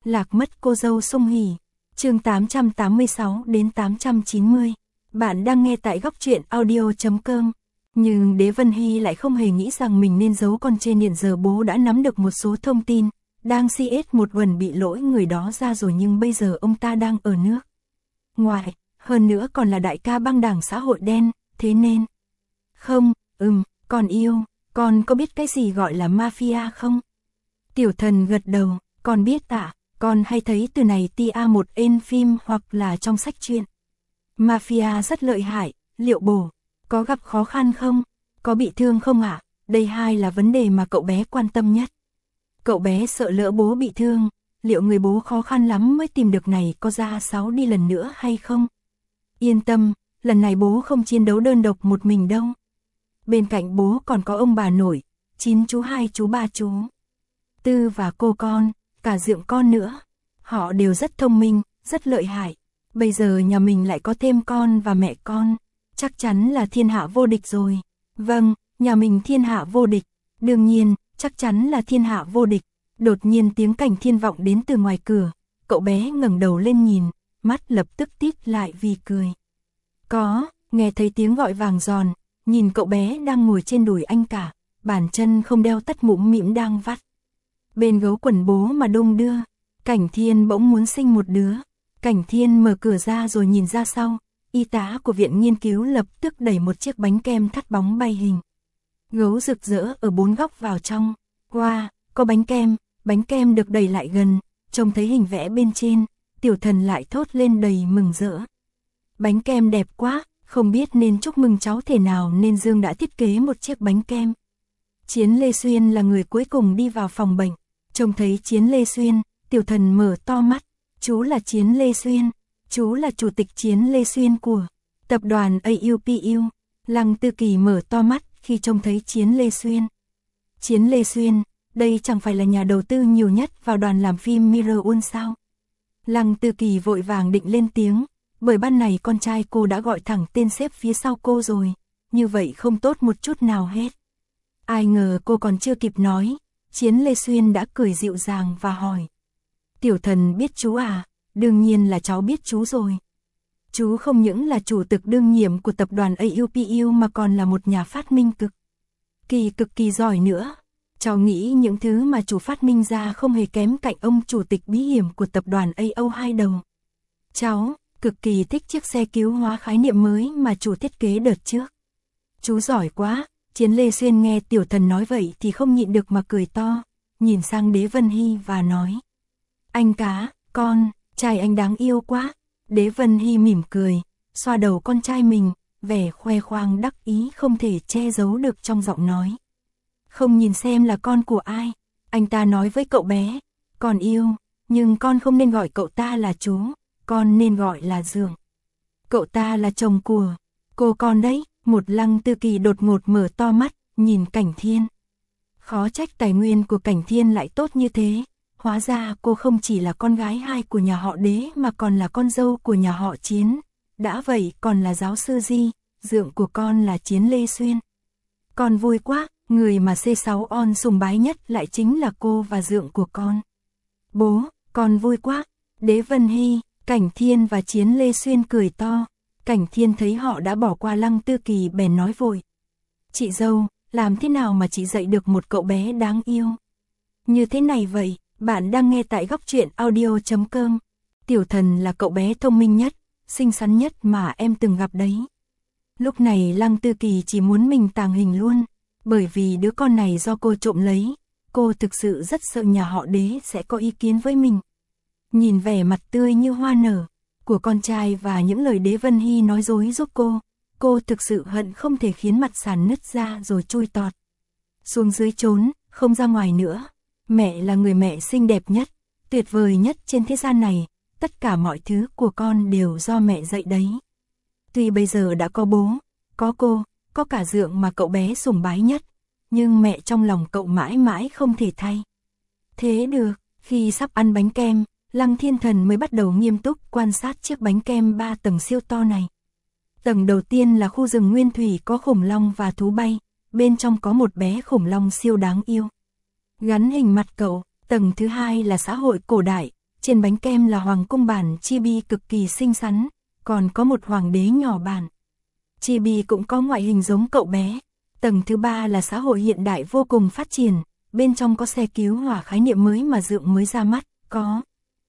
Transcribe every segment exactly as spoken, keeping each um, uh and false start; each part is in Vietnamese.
Lạc mất cô dâu Sung Hỉ. Chương tám trăm tám mươi sáu đến tám trăm chín mươi. Bạn đang nghe tại góc truyện audio chấm com. Nhưng Đế Vân Hy lại không hề nghĩ rằng mình nên giấu con trên, hiện giờ bố đã nắm được một số thông tin, đang xê ét một gần bị lỗi người đó ra rồi, nhưng bây giờ ông ta đang ở nước ngoài, hơn nữa còn là đại ca băng đảng xã hội đen, thế nên... Không, ừm, con yêu, con có biết cái gì gọi là mafia không? Tiểu Thần gật đầu, con biết ạ, con hay thấy từ này tia một ên phim hoặc là trong sách truyện. Mafia rất lợi hại, liệu bố có gặp khó khăn không? Có bị thương không ạ? À? Đây hai là vấn đề mà cậu bé quan tâm nhất. Cậu bé sợ lỡ bố bị thương, liệu người bố khó khăn lắm mới tìm được này có ra sáu đi lần nữa hay không? Yên tâm, lần này bố không chiến đấu đơn độc một mình đâu. Bên cạnh bố còn có ông bà nội, chín chú hai chú ba chú Tư và cô con, cả Dượng con nữa. Họ đều rất thông minh, rất lợi hại. Bây giờ nhà mình lại có thêm con và mẹ con, chắc chắn là thiên hạ vô địch rồi. Vâng, nhà mình thiên hạ vô địch. Đương nhiên, chắc chắn là thiên hạ vô địch. Đột nhiên tiếng Cảnh Thiên vọng đến từ ngoài cửa. Cậu bé ngẩng đầu lên nhìn, mắt lập tức tít lại vì cười. Có, nghe thấy tiếng gọi vàng giòn, nhìn cậu bé đang ngồi trên đùi anh cả, bàn chân không đeo tất mũm mĩm đang vắt bên gấu quần bố mà đung đưa. Cảnh Thiên bỗng muốn sinh một đứa. Cảnh Thiên mở cửa ra rồi nhìn ra sau, y tá của viện nghiên cứu lập tức đẩy một chiếc bánh kem thắt bóng bay hình gấu rực rỡ ở bốn góc vào trong. Wow, có bánh kem. Bánh kem được đẩy lại gần, trông thấy hình vẽ bên trên, Tiểu Thần lại thốt lên đầy mừng rỡ. Bánh kem đẹp quá, không biết nên chúc mừng cháu thế nào nên Dương đã thiết kế một chiếc bánh kem. Chiến Lê Xuyên là người cuối cùng đi vào phòng bệnh, trông thấy Chiến Lê Xuyên, Tiểu Thần mở to mắt. Chú là Chiến Lê Xuyên, chú là chủ tịch Chiến Lê Xuyên của tập đoàn a u pê u. Lăng Tư Kỳ mở to mắt khi trông thấy Chiến Lê Xuyên. Chiến Lê Xuyên, đây chẳng phải là nhà đầu tư nhiều nhất vào đoàn làm phim Mirror sao? Lăng Tư Kỳ vội vàng định lên tiếng, bởi ban này con trai cô đã gọi thẳng tên sếp phía sau cô rồi, như vậy không tốt một chút nào hết. Ai ngờ cô còn chưa kịp nói, Chiến Lê Xuyên đã cười dịu dàng và hỏi. Tiểu Thần biết chú à? Đương nhiên là cháu biết chú rồi. Chú không những là chủ tịch đương nhiệm của tập đoàn a u pê u mà còn là một nhà phát minh cực kỳ cực kỳ giỏi nữa. Cháu nghĩ những thứ mà chủ phát minh ra không hề kém cạnh ông chủ tịch bí hiểm của tập đoàn a o hai đầu. Cháu cực kỳ thích chiếc xe cứu hóa khái niệm mới mà chủ thiết kế đợt trước. Chú giỏi quá. Chiến Lê Xuyên nghe Tiểu Thần nói vậy thì không nhịn được mà cười to, nhìn sang Đế Vân Hy và nói. Anh cá, con, trai anh đáng yêu quá. Đế Vân Hy mỉm cười, xoa đầu con trai mình, vẻ khoe khoang đắc ý không thể che giấu được trong giọng nói. Không nhìn xem là con của ai, anh ta nói với cậu bé. Con yêu, nhưng con không nên gọi cậu ta là chú, con nên gọi là Dượng. Cậu ta là chồng của cô con đấy. Một Lăng Tư Kỳ đột ngột mở to mắt, nhìn Cảnh Thiên. Khó trách tài nguyên của Cảnh Thiên lại tốt như thế. Hóa ra cô không chỉ là con gái hai của nhà họ Đế mà còn là con dâu của nhà họ Chiến. Đã vậy còn là giáo sư Di, Dượng của con là Chiến Lê Xuyên. Con vui quá, người mà xê sáu on sùng bái nhất lại chính là cô và Dượng của con. Bố, con vui quá. Đế Vân Hy, Cảnh Thiên và Chiến Lê Xuyên cười to. Cảnh Thiên thấy họ đã bỏ qua Lăng Tư Kỳ bèn nói vội. Chị dâu, làm thế nào mà chị dạy được một cậu bé đáng yêu như thế này vậy? Bạn đang nghe tại góc truyện audio chấm com. Tiểu Thần là cậu bé thông minh nhất, xinh xắn nhất mà em từng gặp đấy. Lúc này Lăng Tư Kỳ chỉ muốn mình tàng hình luôn, bởi vì đứa con này do cô trộm lấy, cô thực sự rất sợ nhà họ Đế sẽ có ý kiến với mình. Nhìn vẻ mặt tươi như hoa nở của con trai và những lời Đế Vân Hy nói dối giúp cô, cô thực sự hận không thể khiến mặt sàn nứt ra rồi chui tọt xuống dưới trốn, không ra ngoài nữa. Mẹ là người mẹ xinh đẹp nhất, tuyệt vời nhất trên thế gian này, tất cả mọi thứ của con đều do mẹ dạy đấy. Tuy bây giờ đã có bố, có cô, có cả Dượng mà cậu bé sùng bái nhất, nhưng mẹ trong lòng cậu mãi mãi không thể thay. Thế được, khi sắp ăn bánh kem, Lăng Thiên Thần mới bắt đầu nghiêm túc quan sát chiếc bánh kem ba tầng siêu to này. Tầng đầu tiên là khu rừng nguyên thủy có khủng long và thú bay, bên trong có một bé khủng long siêu đáng yêu gắn hình mặt cậu. Tầng thứ hai là xã hội cổ đại, Trên bánh kem là hoàng cung bản chibi cực kỳ xinh xắn, còn có một hoàng đế nhỏ bản. Chibi cũng có ngoại hình giống cậu bé. Tầng thứ ba là xã hội hiện đại vô cùng phát triển, bên trong có xe cứu hỏa khái niệm mới mà Dượng mới ra mắt, có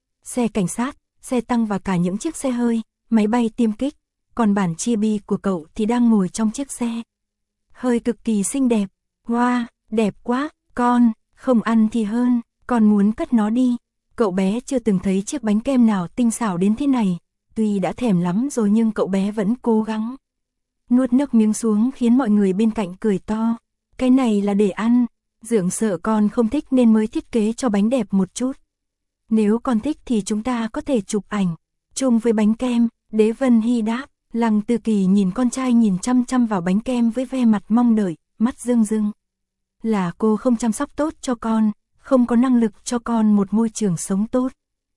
xe cảnh sát, xe tăng và cả những chiếc xe hơi, máy bay tiêm kích, còn bản chibi của cậu thì đang ngồi trong chiếc xe hơi cực kỳ xinh đẹp. Wow, đẹp quá, con, không ăn thì hơn, con muốn cất nó đi. Cậu bé chưa từng thấy chiếc bánh kem nào tinh xảo đến thế này, tuy đã thèm lắm rồi nhưng cậu bé vẫn cố gắng nuốt nước miếng xuống khiến mọi người bên cạnh cười to. Cái này là để ăn, Dượng sợ con không thích nên mới thiết kế cho bánh đẹp một chút. Nếu con thích thì chúng ta có thể chụp ảnh chung với bánh kem, Đế Vân Hy đáp. Lăng Tư Kỳ nhìn con trai nhìn chăm chăm vào bánh kem với vẻ mặt mong đợi, mắt rưng rưng. Là cô không chăm sóc tốt cho con, không có năng lực cho con một môi trường sống tốt.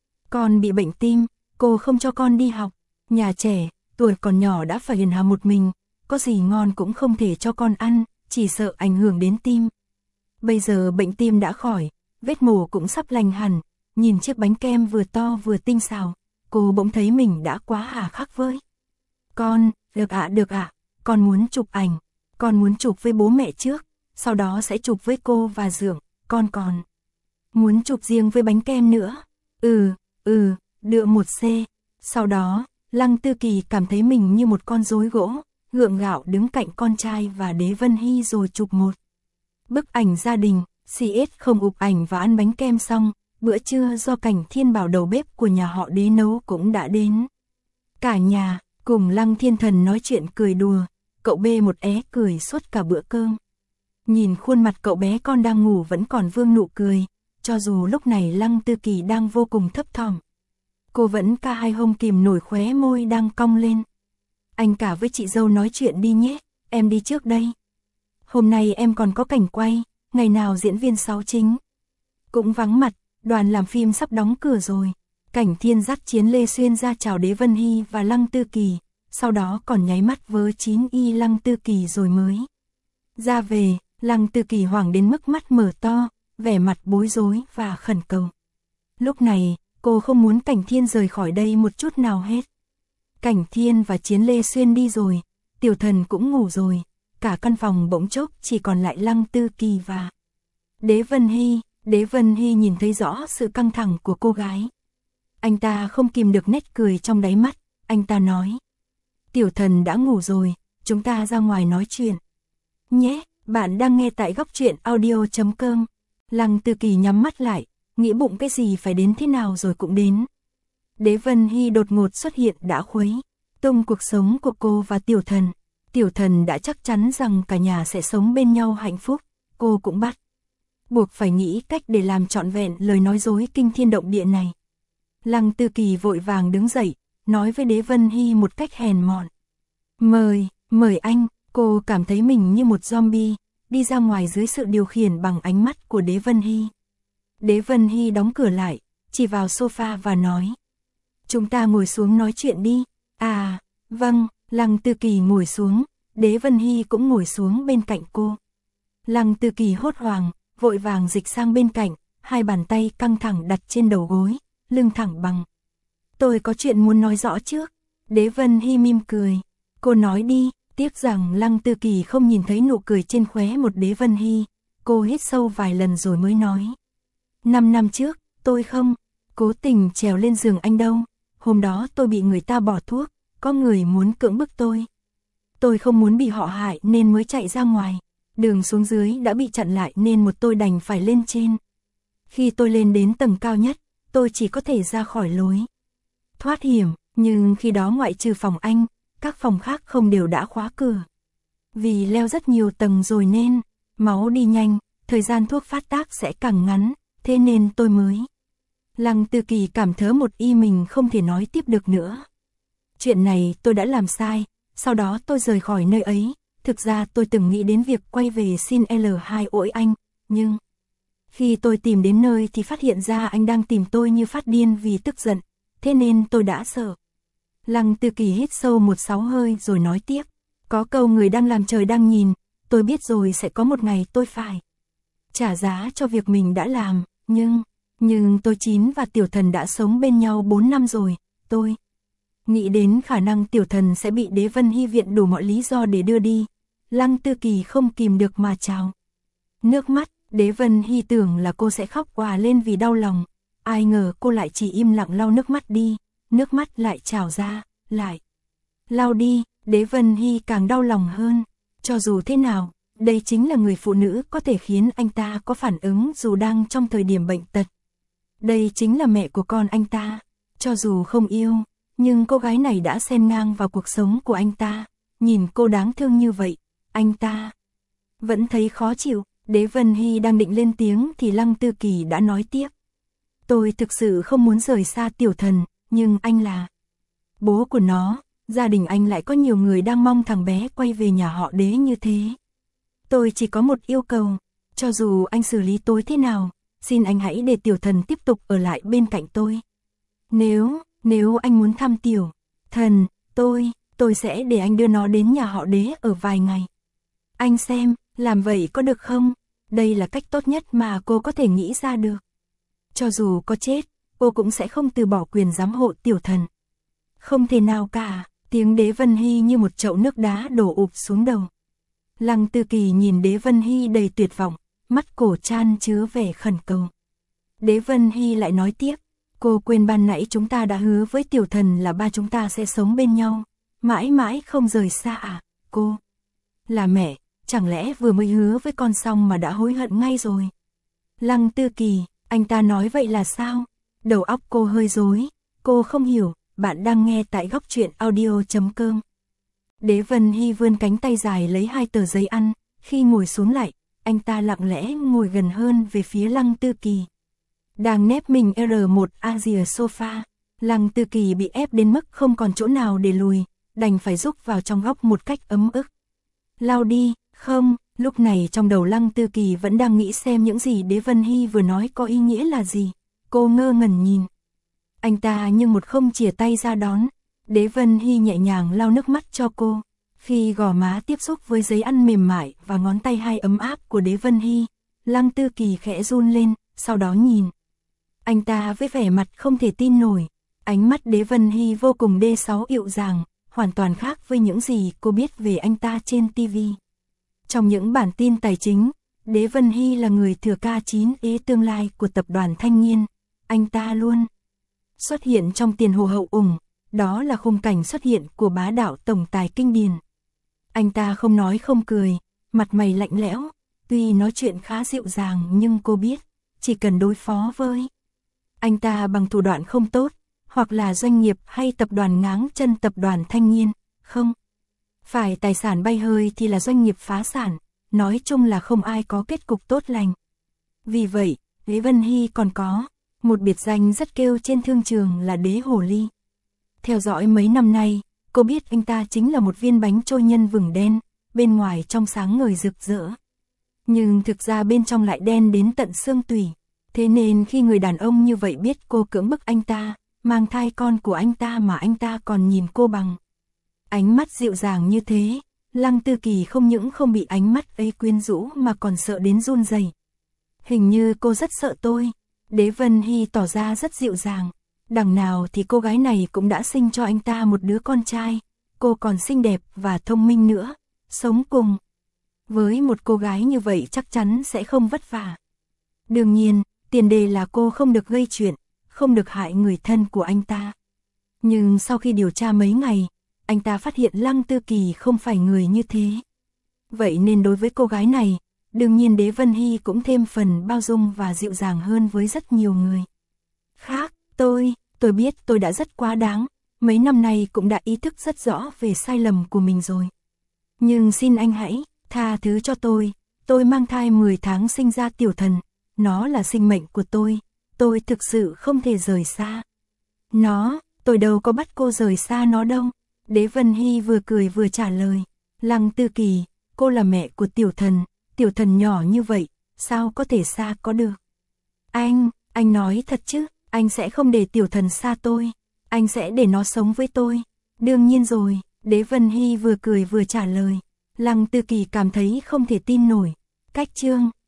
Con bị bệnh tim, cô không cho con đi học, nhà trẻ, tuổi còn nhỏ đã phải hiền hà một mình, có gì ngon cũng không thể cho con ăn, chỉ sợ ảnh hưởng đến tim. Bây giờ bệnh tim đã khỏi, vết mổ cũng sắp lành hẳn, nhìn chiếc bánh kem vừa to vừa tinh xảo, cô bỗng thấy mình đã quá hà khắc với. Con, được ạ được ạ, con muốn chụp ảnh, con muốn chụp với bố mẹ trước, sau đó sẽ chụp với cô và Dượng, con còn muốn chụp riêng với bánh kem nữa. Ừ, ừ, đưa một C. Sau đó, Lăng Tư Kỳ cảm thấy mình như một con rối gỗ, gượng gạo đứng cạnh con trai và Đế Vân Hy rồi chụp một bức ảnh gia đình. xê ét không ụp ảnh và ăn bánh kem xong, bữa trưa do Cảnh Thiên Bảo đầu bếp của nhà họ Đế nấu cũng đã đến. Cả nhà cùng Lăng Thiên Thần nói chuyện cười đùa, cậu bê một é cười suốt cả bữa cơm. Nhìn khuôn mặt cậu bé con đang ngủ vẫn còn vương nụ cười, cho dù lúc này Lăng Tư Kỳ đang vô cùng thấp thỏm. Cô vẫn ca hai hông kìm nổi khóe môi đang cong lên. Anh cả với chị dâu nói chuyện đi nhé, em đi trước đây. Hôm nay em còn có cảnh quay, ngày nào diễn viên sáu chính cũng vắng mặt, đoàn làm phim sắp đóng cửa rồi. Cảnh Thiên dắt Chiến Lê Xuyên ra chào Đế Vân Hy và Lăng Tư Kỳ, sau đó còn nháy mắt với chín y Lăng Tư Kỳ rồi mới ra về. Lăng Tư Kỳ hoảng đến mức mắt mở to, vẻ mặt bối rối và khẩn cầu. Lúc này, cô không muốn Cảnh Thiên rời khỏi đây một chút nào hết. Cảnh Thiên và Chiến Lê Xuyên đi rồi, Tiểu Thần cũng ngủ rồi, cả căn phòng bỗng chốc chỉ còn lại Lăng Tư Kỳ và Đế Vân Hy. Đế Vân Hy nhìn thấy rõ sự căng thẳng của cô gái. Anh ta không kìm được nét cười trong đáy mắt, anh ta nói. Tiểu Thần đã ngủ rồi, chúng ta ra ngoài nói chuyện nhé. Bạn đang nghe tại góc truyện audio chấm com. Lăng Tư Kỳ nhắm mắt lại, nghĩ bụng cái gì phải đến thế nào rồi cũng đến. Đế Vân Hy đột ngột xuất hiện đã khuấy tung cuộc sống của cô và Tiểu Thần. Tiểu Thần đã chắc chắn rằng cả nhà sẽ sống bên nhau hạnh phúc, cô cũng bắt buộc phải nghĩ cách để làm trọn vẹn lời nói dối kinh thiên động địa này. Lăng Tư Kỳ vội vàng đứng dậy, nói với Đế Vân Hy một cách hèn mọn. Mời, mời anh. Cô cảm thấy mình như một zombie, đi ra ngoài dưới sự điều khiển bằng ánh mắt của Đế Vân Hy. Đế Vân Hy đóng cửa lại, chỉ vào sofa và nói. Chúng ta ngồi xuống nói chuyện đi. À, vâng. Lăng Tư Kỳ ngồi xuống, Đế Vân Hy cũng ngồi xuống bên cạnh cô. Lăng Tư Kỳ hốt hoảng, vội vàng dịch sang bên cạnh, hai bàn tay căng thẳng đặt trên đầu gối, lưng thẳng bằng. Tôi có chuyện muốn nói rõ trước. Đế Vân Hy mỉm cười. Cô nói đi. Tiếc rằng Lăng Tư Kỳ không nhìn thấy nụ cười trên khóe một Đế Vân Hy. Cô hít sâu vài lần rồi mới nói. Năm năm trước, tôi không cố tình trèo lên giường anh đâu. Hôm đó tôi bị người ta bỏ thuốc, có người muốn cưỡng bức tôi. Tôi không muốn bị họ hại nên mới chạy ra ngoài. Đường xuống dưới đã bị chặn lại nên một tôi đành phải lên trên. Khi tôi lên đến tầng cao nhất, tôi chỉ có thể ra khỏi lối thoát hiểm, nhưng khi đó ngoại trừ phòng anh, các phòng khác không đều đã khóa cửa. Vì leo rất nhiều tầng rồi nên máu đi nhanh, thời gian thuốc phát tác sẽ càng ngắn, thế nên tôi mới. Lăng Tư Kỳ cảm thớ một y mình không thể nói tiếp được nữa. Chuyện này tôi đã làm sai, sau đó tôi rời khỏi nơi ấy. Thực ra tôi từng nghĩ đến việc quay về xin L hai ỗi anh, nhưng khi tôi tìm đến nơi thì phát hiện ra anh đang tìm tôi như phát điên vì tức giận, thế nên tôi đã sợ. Lăng Tư Kỳ hít sâu một sáu hơi rồi nói tiếp. Có câu người đang làm trời đang nhìn, tôi biết rồi sẽ có một ngày tôi phải trả giá cho việc mình đã làm, nhưng Nhưng tôi Chín và Tiểu Thần đã sống bên nhau bốn năm rồi, tôi nghĩ đến khả năng Tiểu Thần sẽ bị Đế Vân Hy viện đủ mọi lý do để đưa đi. Lăng Tư Kỳ không kìm được mà trào nước mắt. Đế Vân Hy tưởng là cô sẽ khóc òa lên vì đau lòng, ai ngờ cô lại chỉ im lặng lau nước mắt đi, nước mắt lại trào ra, lại lau đi. Đế Vân Hy càng đau lòng hơn, cho dù thế nào, đây chính là người phụ nữ có thể khiến anh ta có phản ứng dù đang trong thời điểm bệnh tật. Đây chính là mẹ của con anh ta, cho dù không yêu, nhưng cô gái này đã xen ngang vào cuộc sống của anh ta, nhìn cô đáng thương như vậy, anh ta vẫn thấy khó chịu. Đế Vân Hy đang định lên tiếng thì Lăng Tư Kỳ đã nói tiếp. Tôi thực sự không muốn rời xa Tiểu Thần, nhưng anh là bố của nó, gia đình anh lại có nhiều người đang mong thằng bé quay về nhà họ Đế như thế. Tôi chỉ có một yêu cầu, cho dù anh xử lý tôi thế nào, xin anh hãy để Tiểu Thần tiếp tục ở lại bên cạnh tôi. Nếu, nếu anh muốn thăm Tiểu Thần, tôi, tôi sẽ để anh đưa nó đến nhà họ Đế ở vài ngày. Anh xem, làm vậy có được không? Đây là cách tốt nhất mà cô có thể nghĩ ra được. Cho dù có chết, cô cũng sẽ không từ bỏ quyền giám hộ Tiểu Thần. Không thể nào cả, tiếng Đế Vân Hy như một chậu nước đá đổ ụp xuống đầu. Lăng Tư Kỳ nhìn Đế Vân Hy đầy tuyệt vọng, mắt cổ chan chứa vẻ khẩn cầu. Đế Vân Hy lại nói tiếp, cô quên ban nãy chúng ta đã hứa với Tiểu Thần là ba chúng ta sẽ sống bên nhau, mãi mãi không rời xa à? Cô là mẹ, chẳng lẽ vừa mới hứa với con xong mà đã hối hận ngay rồi? Lăng Tư Kỳ, anh ta nói vậy là sao? Đầu óc cô hơi rối, cô không hiểu. Bạn đang nghe tại góc truyện audio chấm com. Đế Vân Hy vươn cánh tay dài lấy hai tờ giấy ăn, khi ngồi xuống lại, anh ta lặng lẽ ngồi gần hơn về phía Lăng Tư Kỳ. Đang nép mình R một Asia sofa, Lăng Tư Kỳ bị ép đến mức không còn chỗ nào để lùi, đành phải rúc vào trong góc một cách ấm ức. Lao đi, không, lúc này trong đầu Lăng Tư Kỳ vẫn đang nghĩ xem những gì Đế Vân Hy vừa nói có ý nghĩa là gì. Cô ngơ ngẩn nhìn anh ta nhưng một không chìa tay ra đón. Đế Vân Hy nhẹ nhàng lau nước mắt cho cô. Khi gò má tiếp xúc với giấy ăn mềm mại và ngón tay hai ấm áp của Đế Vân Hy, Lăng Tư Kỳ khẽ run lên, sau đó nhìn anh ta với vẻ mặt không thể tin nổi. Ánh mắt Đế Vân Hy vô cùng đê sáu dịu dàng, hoàn toàn khác với những gì cô biết về anh ta trên ti vi. Trong những bản tin tài chính, Đế Vân Hy là người thừa ca chín ế tương lai của tập đoàn Thanh Nghiên. Anh ta luôn xuất hiện trong tiền hồ hậu ủng, đó là khung cảnh xuất hiện của bá đạo tổng tài kinh điển. Anh ta không nói không cười, mặt mày lạnh lẽo, tuy nói chuyện khá dịu dàng nhưng cô biết, chỉ cần đối phó với anh ta bằng thủ đoạn không tốt, hoặc là doanh nghiệp hay tập đoàn ngáng chân tập đoàn Thanh Nghiên, không phải tài sản bay hơi thì là doanh nghiệp phá sản, nói chung là không ai có kết cục tốt lành. Vì vậy, Đế Vân Hy còn có một biệt danh rất kêu trên thương trường là Đế Hồ Ly. Theo dõi mấy năm nay, cô biết anh ta chính là một viên bánh trôi nhân vừng đen, bên ngoài trong sáng ngời rực rỡ. Nhưng thực ra bên trong lại đen đến tận xương tủy. Thế nên khi người đàn ông như vậy biết cô cưỡng bức anh ta, mang thai con của anh ta mà anh ta còn nhìn cô bằng ánh mắt dịu dàng như thế, Lăng Tư Kỳ không những không bị ánh mắt ấy quyến rũ mà còn sợ đến run rẩy. Hình như cô rất sợ tôi. Đế Vân Hy tỏ ra rất dịu dàng. Đằng nào thì cô gái này cũng đã sinh cho anh ta một đứa con trai. Cô còn xinh đẹp và thông minh nữa. Sống cùng với một cô gái như vậy chắc chắn sẽ không vất vả. Đương nhiên, tiền đề là cô không được gây chuyện, không được hại người thân của anh ta. Nhưng sau khi điều tra mấy ngày, anh ta phát hiện Lăng Tư Kỳ không phải người như thế. Vậy nên đối với cô gái này, đương nhiên Đế Vân Hy cũng thêm phần bao dung và dịu dàng hơn với rất nhiều người khác. Tôi, tôi biết tôi đã rất quá đáng, mấy năm nay cũng đã ý thức rất rõ về sai lầm của mình rồi. Nhưng xin anh hãy tha thứ cho tôi, tôi mang thai mười tháng sinh ra Tiểu Thần, nó là sinh mệnh của tôi, tôi thực sự không thể rời xa nó, tôi đâu có bắt cô rời xa nó đâu. Đế Vân Hy vừa cười vừa trả lời, Lăng Tư Kỳ, cô là mẹ của Tiểu Thần, Tiểu Thần nhỏ như vậy, sao có thể xa có được? Anh, anh nói thật chứ, anh sẽ không để Tiểu Thần xa tôi, anh sẽ để nó sống với tôi. Đương nhiên rồi, Đế Vân Hy vừa cười vừa trả lời. Lăng Tư Kỳ cảm thấy không thể tin nổi. Cách chương